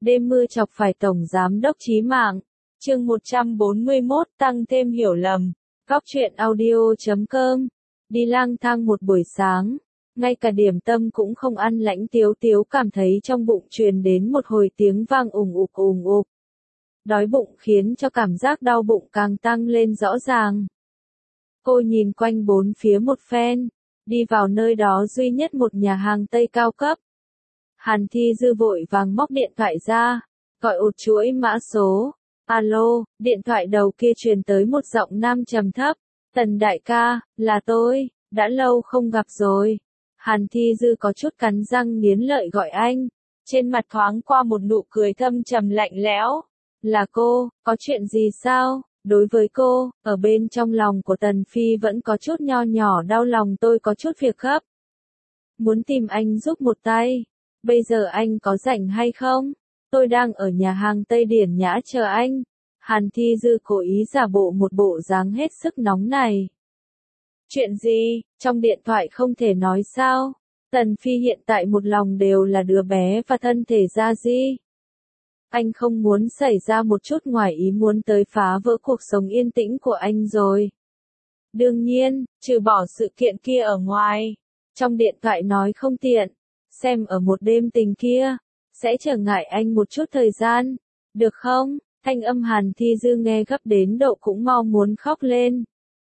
Đêm mưa chọc phải Tổng Giám đốc chí mạng. Chương 141 tăng thêm hiểu lầm. Góc truyện audio.com. Đi lang thang một buổi sáng, ngay cả điểm tâm cũng không ăn, Lãnh Tiếu Tiếu cảm thấy trong bụng truyền đến một hồi tiếng vang ùng ục ùng ục. Đói bụng khiến cho cảm giác đau bụng càng tăng lên rõ ràng. Cô nhìn quanh bốn phía một phen, đi vào nơi đó duy nhất một nhà hàng Tây cao cấp. Hàn Thi Dư vội vàng móc điện thoại ra, gọi một chuỗi mã số. Alo, điện thoại đầu kia truyền tới một giọng nam trầm thấp. Tần đại ca, là tôi, đã lâu không gặp rồi. Hàn Thi Dư có chút cắn răng nghiến lợi gọi anh, trên mặt thoáng qua một nụ cười thâm trầm lạnh lẽo. Là cô, có chuyện gì sao? Đối với cô, ở bên trong lòng của Tần Phi vẫn có chút nho nhỏ đau lòng, tôi có chút việc gấp. Muốn tìm anh giúp một tay. Bây giờ anh có rảnh hay không? Tôi đang ở nhà hàng Tây Điển Nhã chờ anh. Hàn Thi Dư cố ý giả bộ một bộ dáng hết sức nóng này. Chuyện gì? Trong điện thoại không thể nói sao? Tần Phi hiện tại một lòng đều là đứa bé và thân thể Gia Di. Anh không muốn xảy ra một chút ngoài ý muốn tới phá vỡ cuộc sống yên tĩnh của anh rồi. Đương nhiên, trừ bỏ sự kiện kia ở ngoài, trong điện thoại nói không tiện, xem ở một đêm tình kia, sẽ trở ngại anh một chút thời gian, được không? Thanh âm Hàn Thi Dư nghe gấp đến độ cũng mau muốn khóc lên.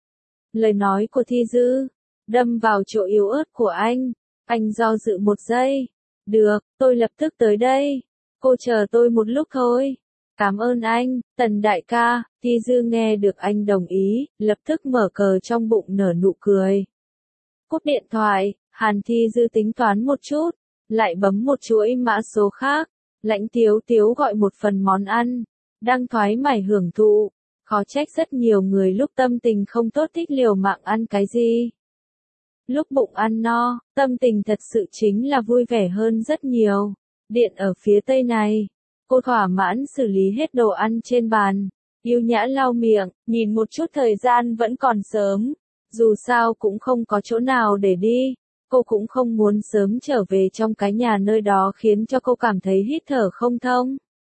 Lời nói của Thi Dư đâm vào chỗ yếu ớt của anh do dự một giây. Được, tôi lập tức tới đây. Cô chờ tôi một lúc thôi. Cảm ơn anh, Tần đại ca. Thi Dư nghe được anh đồng ý, lập tức mở cờ trong bụng nở nụ cười. Cúp điện thoại, Hàn Thi Dư tính toán một chút, lại bấm một chuỗi mã số khác. Lãnh Tiếu Tiếu gọi một phần món ăn, đang thoải mái hưởng thụ. Khó trách rất nhiều người lúc tâm tình không tốt thích liều mạng ăn cái gì. Lúc bụng ăn no, tâm tình thật sự chính là vui vẻ hơn rất nhiều. Điện ở phía tây này, cô thỏa mãn xử lý hết đồ ăn trên bàn, yêu nhã lau miệng, nhìn một chút thời gian vẫn còn sớm, dù sao cũng không có chỗ nào để đi, cô cũng không muốn sớm trở về trong cái nhà nơi đó khiến cho cô cảm thấy hít thở không thông.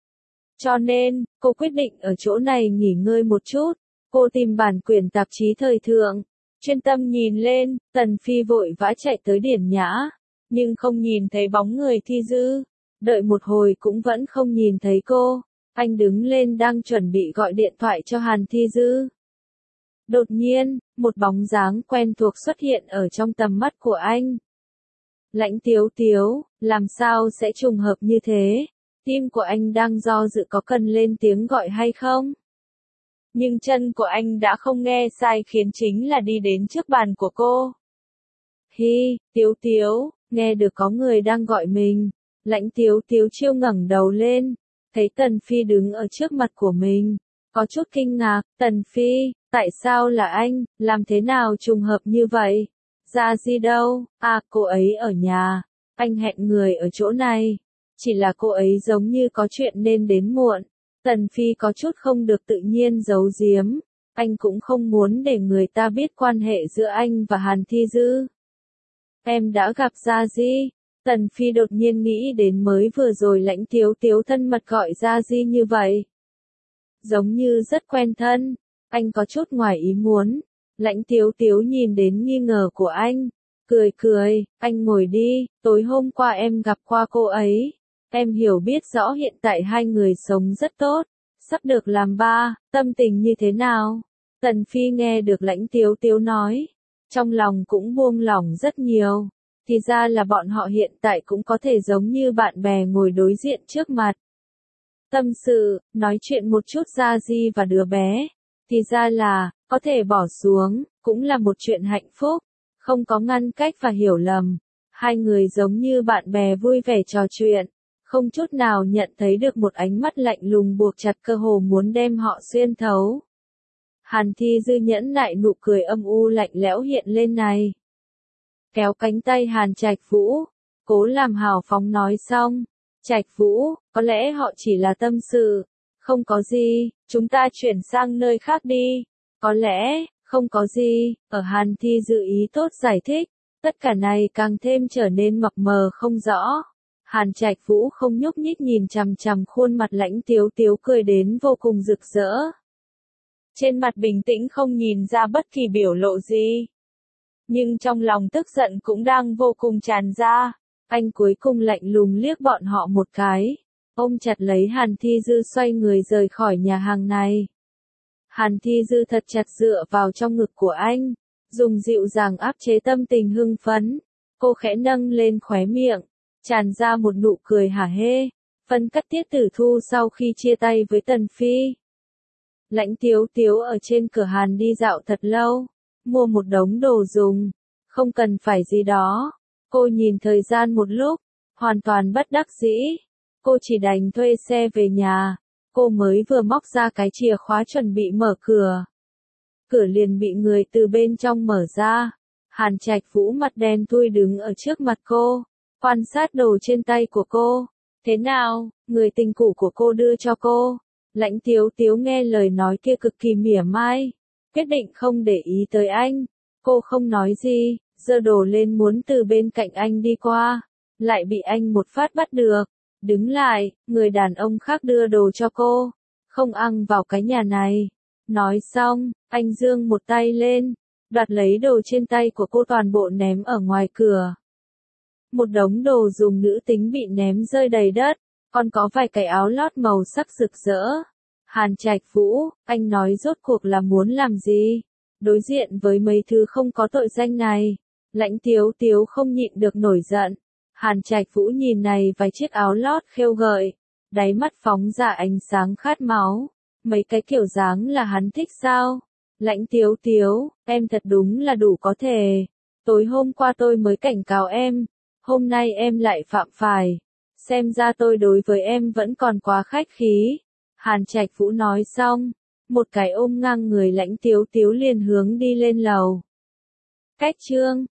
Cho nên, cô quyết định ở chỗ này nghỉ ngơi một chút. Cô tìm bản quyển tạp chí thời thượng, chuyên tâm nhìn lên. Tần Phi vội vã chạy tới Điển Nhã, nhưng không nhìn thấy bóng người Thi Dư. Đợi một hồi cũng vẫn không nhìn thấy cô. Anh đứng lên đang chuẩn bị gọi điện thoại cho Hàn Thi Dư. Đột nhiên, một bóng dáng quen thuộc xuất hiện ở trong tầm mắt của anh. Lãnh Tiếu Tiếu, làm sao sẽ trùng hợp như thế? Tim của anh đang do dự có cần lên tiếng gọi hay không? Nhưng chân của anh đã không nghe sai khiến chính là đi đến trước bàn của cô. Hi, Tiếu Tiếu, nghe được có người đang gọi mình. Lãnh Tiếu Tiếu chiêu ngẩng đầu lên, thấy Tần Phi đứng ở trước mặt của mình. Có chút kinh ngạc, Tần Phi, tại sao là anh, làm thế nào trùng hợp như vậy? Gia Di đâu? À, cô ấy ở nhà, anh hẹn người ở chỗ này. Chỉ là cô ấy giống như có chuyện nên đến muộn. Tần Phi có chút không được tự nhiên giấu giếm. Anh cũng không muốn để người ta biết quan hệ giữa anh và Hàn Thi Dư. Em đã gặp Gia Di. Tần Phi đột nhiên nghĩ đến mới vừa rồi Lãnh Tiếu Tiếu thân mật gọi Gia Di như vậy. Giống như rất quen thân. Anh có chút ngoài ý muốn. Lãnh Tiếu Tiếu nhìn đến nghi ngờ của anh. Cười cười, anh ngồi đi, tối hôm qua em gặp qua cô ấy. Em hiểu biết rõ hiện tại hai người sống rất tốt, sắp được làm ba, tâm tình như thế nào? Tần Phi nghe được Lãnh Tiếu Tiếu nói, trong lòng cũng buông lỏng rất nhiều, thì ra là bọn họ hiện tại cũng có thể giống như bạn bè ngồi đối diện trước mặt. Tâm sự, nói chuyện một chút Gia Di và đứa bé, thì ra là, có thể bỏ xuống, cũng là một chuyện hạnh phúc, không có ngăn cách và hiểu lầm. Hai người giống như bạn bè vui vẻ trò chuyện. Không chút nào nhận thấy được một ánh mắt lạnh lùng buộc chặt cơ hồ muốn đem họ xuyên thấu. Hàn Thi Dư nhẫn nại nụ cười âm u lạnh lẽo hiện lên này. Kéo cánh tay Hàn Trạch Vũ, cố làm hào phóng nói xong. Trạch Vũ, có lẽ họ chỉ là tâm sự. Không có gì, chúng ta chuyển sang nơi khác đi. Có lẽ, không có gì, ở Hàn Thi Dư ý tốt giải thích. Tất cả này càng thêm trở nên mập mờ không rõ. Hàn Trạch Vũ không nhúc nhích nhìn chằm chằm khuôn mặt Lãnh Tiếu Tiếu cười đến vô cùng rực rỡ. Trên mặt bình tĩnh không nhìn ra bất kỳ biểu lộ gì. Nhưng trong lòng tức giận cũng đang vô cùng tràn ra. Anh cuối cùng lạnh lùng liếc bọn họ một cái. Ôm chặt lấy Hàn Thi Dư xoay người rời khỏi nhà hàng này. Hàn Thi Dư thật chặt dựa vào trong ngực của anh. Dùng dịu dàng áp chế tâm tình hưng phấn. Cô khẽ nâng lên khóe miệng. Tràn ra một nụ cười hả hê. Phân cắt Tiết Tử Thu sau khi chia tay với Tần Phi. Lãnh Tiếu Tiếu ở trên cửa Hàn đi dạo thật lâu. Mua một đống đồ dùng. Không cần phải gì đó. Cô nhìn thời gian một lúc. Hoàn toàn bất đắc dĩ. Cô chỉ đành thuê xe về nhà. Cô mới vừa móc ra cái chìa khóa chuẩn bị mở cửa. Cửa liền bị người từ bên trong mở ra. Hàn Trạch Vũ mặt đen thui đứng ở trước mặt cô. Quan sát đồ trên tay của cô. Thế nào, người tình cũ của cô đưa cho cô. Lãnh Tiếu Tiếu nghe lời nói kia cực kỳ mỉa mai. Quyết định không để ý tới anh. Cô không nói gì, giơ đồ lên muốn từ bên cạnh anh đi qua. Lại bị anh một phát bắt được. Đứng lại, người đàn ông khác đưa đồ cho cô. Không ăn vào cái nhà này. Nói xong, anh giương một tay lên. Đoạt lấy đồ trên tay của cô toàn bộ ném ở ngoài cửa. Một đống đồ dùng nữ tính bị ném rơi đầy đất. Còn có vài cái áo lót màu sắc rực rỡ. Hàn Trạch Vũ, anh nói rốt cuộc là muốn làm gì? Đối diện với mấy thứ không có tội danh này. Lãnh Tiếu Tiếu không nhịn được nổi giận. Hàn Trạch Vũ nhìn này vài chiếc áo lót khêu gợi. Đáy mắt phóng ra ánh sáng khát máu. Mấy cái kiểu dáng là hắn thích sao? Lãnh Tiếu Tiếu, em thật đúng là đủ có thể. Tối hôm qua tôi mới cảnh cáo em. Hôm nay em lại phạm phải. Xem ra tôi đối với em vẫn còn quá khách khí. Hàn Trạch Vũ nói xong. Một cái ôm ngang người Lãnh Tiếu Tiếu liền hướng đi lên lầu. Cách chương